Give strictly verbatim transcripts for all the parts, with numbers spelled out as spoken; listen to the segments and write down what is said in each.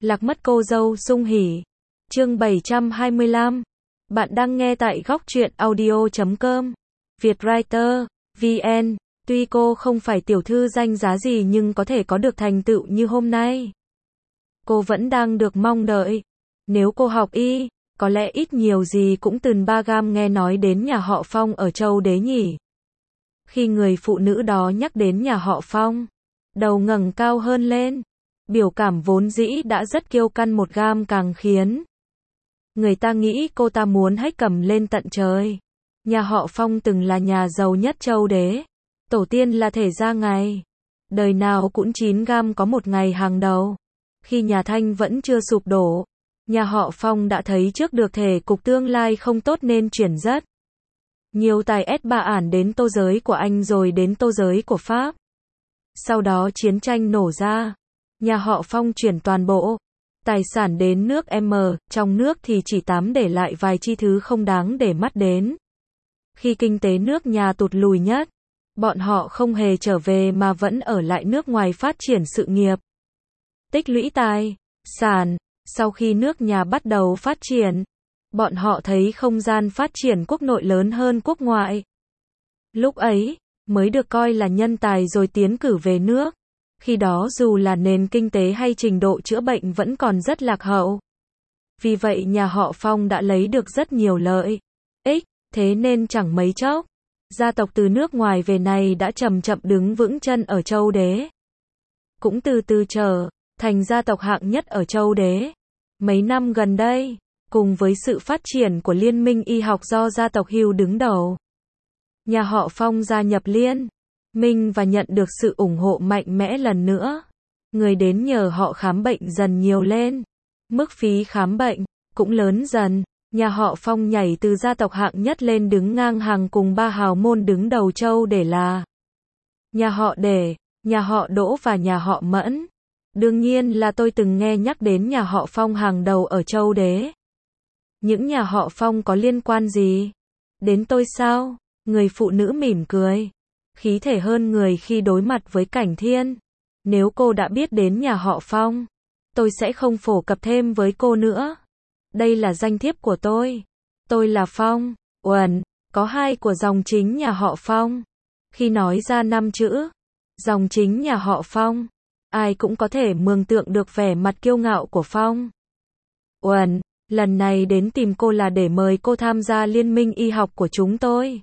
Lạc mất cô dâu sung hỉ. Chương bảy trăm hai mươi lăm. Bạn đang nghe tại góc truyện audio chấm com. Vietwriter, vê en. Tuy cô không phải tiểu thư danh giá gì nhưng có thể có được thành tựu như hôm nay, cô vẫn đang được mong đợi. Nếu cô học y, có lẽ ít nhiều gì cũng từng ba gam nghe nói đến nhà họ Phong ở Châu Đế nhỉ. Khi người phụ nữ đó nhắc đến nhà họ Phong, đầu ngẩng cao hơn lên. Biểu cảm vốn dĩ đã rất kiêu căng một gam càng khiến người ta nghĩ cô ta muốn hách cầm lên tận trời. Nhà họ Phong từng là nhà giàu nhất Châu Đế. Tổ tiên là thể gia ngày. Đời nào cũng chín gam có một ngày hàng đầu. Khi nhà Thanh vẫn chưa sụp đổ, nhà họ Phong đã thấy trước được thể cục tương lai không tốt nên chuyển rất nhiều tài ét ba ản đến tô giới của Anh rồi đến tô giới của Pháp. Sau đó chiến tranh nổ ra, nhà họ Phong chuyển toàn bộ tài sản đến nước M, trong nước thì chỉ tám để lại vài chi thứ không đáng để mắt đến. Khi kinh tế nước nhà tụt lùi nhất, bọn họ không hề trở về mà vẫn ở lại nước ngoài phát triển sự nghiệp, tích lũy tài sản. Sau khi nước nhà bắt đầu phát triển, bọn họ thấy không gian phát triển quốc nội lớn hơn quốc ngoại. Lúc ấy, mới được coi là nhân tài rồi tiến cử về nước. Khi đó dù là nền kinh tế hay trình độ chữa bệnh vẫn còn rất lạc hậu. Vì vậy nhà họ Phong đã lấy được rất nhiều lợi ích, thế nên chẳng mấy chốc, gia tộc từ nước ngoài về này đã chậm chậm đứng vững chân ở Châu Đế. Cũng từ từ trở thành gia tộc hạng nhất ở Châu Đế. Mấy năm gần đây, cùng với sự phát triển của liên minh y học do gia tộc Hưu đứng đầu, nhà họ Phong gia nhập liên minh và nhận được sự ủng hộ mạnh mẽ lần nữa. Người đến nhờ họ khám bệnh dần nhiều lên. Mức phí khám bệnh cũng lớn dần. Nhà họ Phong nhảy từ gia tộc hạng nhất lên đứng ngang hàng cùng ba hào môn đứng đầu Châu để là nhà họ Để, nhà họ Đỗ và nhà họ Mẫn. Đương nhiên là tôi từng nghe nhắc đến nhà họ Phong hàng đầu ở Châu Đế. Những nhà họ Phong có liên quan gì đến tôi sao? Người phụ nữ mỉm cười, khí thể hơn người khi đối mặt với Cảnh Thiên. Nếu cô đã biết đến nhà họ Phong, tôi sẽ không phổ cập thêm với cô nữa. Đây là danh thiếp của tôi. Tôi là Phong Uẩn, có hai của dòng chính nhà họ Phong. Khi nói ra năm chữ dòng chính nhà họ Phong, ai cũng có thể mường tượng được vẻ mặt kiêu ngạo của Phong Uẩn. Lần này đến tìm cô là để mời cô tham gia liên minh y học của chúng tôi.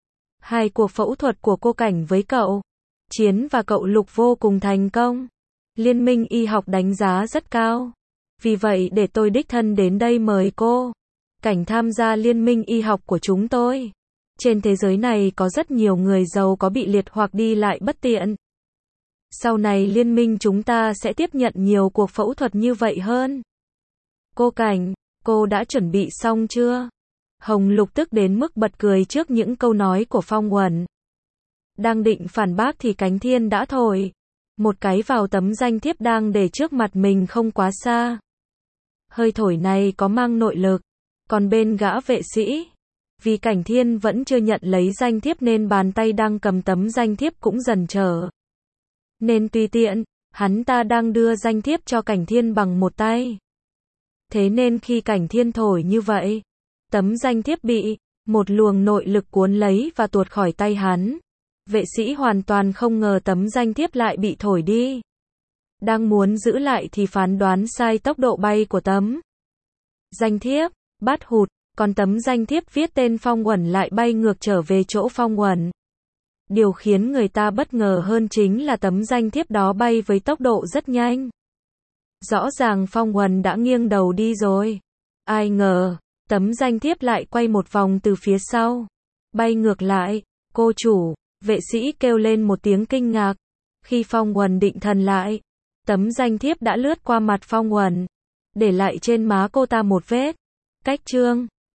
Hai cuộc phẫu thuật của cô Cảnh với cậu Chiến và cậu Lục vô cùng thành công. Liên minh y học đánh giá rất cao. Vì vậy để tôi đích thân đến đây mời cô Cảnh tham gia liên minh y học của chúng tôi. Trên thế giới này có rất nhiều người giàu có bị liệt hoặc đi lại bất tiện. Sau này liên minh chúng ta sẽ tiếp nhận nhiều cuộc phẫu thuật như vậy hơn. Cô Cảnh, cô đã chuẩn bị xong chưa? Hồng Lục tức đến mức bật cười trước những câu nói của Phong Uẩn. Đang định phản bác thì Cánh Thiên đã thổi một cái vào tấm danh thiếp đang để trước mặt mình không quá xa. Hơi thổi này có mang nội lực. Còn bên gã vệ sĩ, vì Cảnh Thiên vẫn chưa nhận lấy danh thiếp nên bàn tay đang cầm tấm danh thiếp cũng dần trở nên tùy tiện. Hắn ta đang đưa danh thiếp cho Cảnh Thiên bằng một tay. Thế nên khi Cảnh Thiên thổi như vậy, tấm danh thiếp bị một luồng nội lực cuốn lấy và tuột khỏi tay hắn. Vệ sĩ hoàn toàn không ngờ tấm danh thiếp lại bị thổi đi. Đang muốn giữ lại thì phán đoán sai tốc độ bay của tấm danh thiếp, bắt hụt, còn tấm danh thiếp viết tên Phong Uẩn lại bay ngược trở về chỗ Phong Uẩn. Điều khiến người ta bất ngờ hơn chính là tấm danh thiếp đó bay với tốc độ rất nhanh. Rõ ràng Phong Uẩn đã nghiêng đầu đi rồi. Ai ngờ, tấm danh thiếp lại quay một vòng từ phía sau, bay ngược lại. Cô chủ, vệ sĩ kêu lên một tiếng kinh ngạc. Khi Phong Uẩn định thần lại, tấm danh thiếp đã lướt qua mặt Phong Uẩn, để lại trên má cô ta một vết cách chương.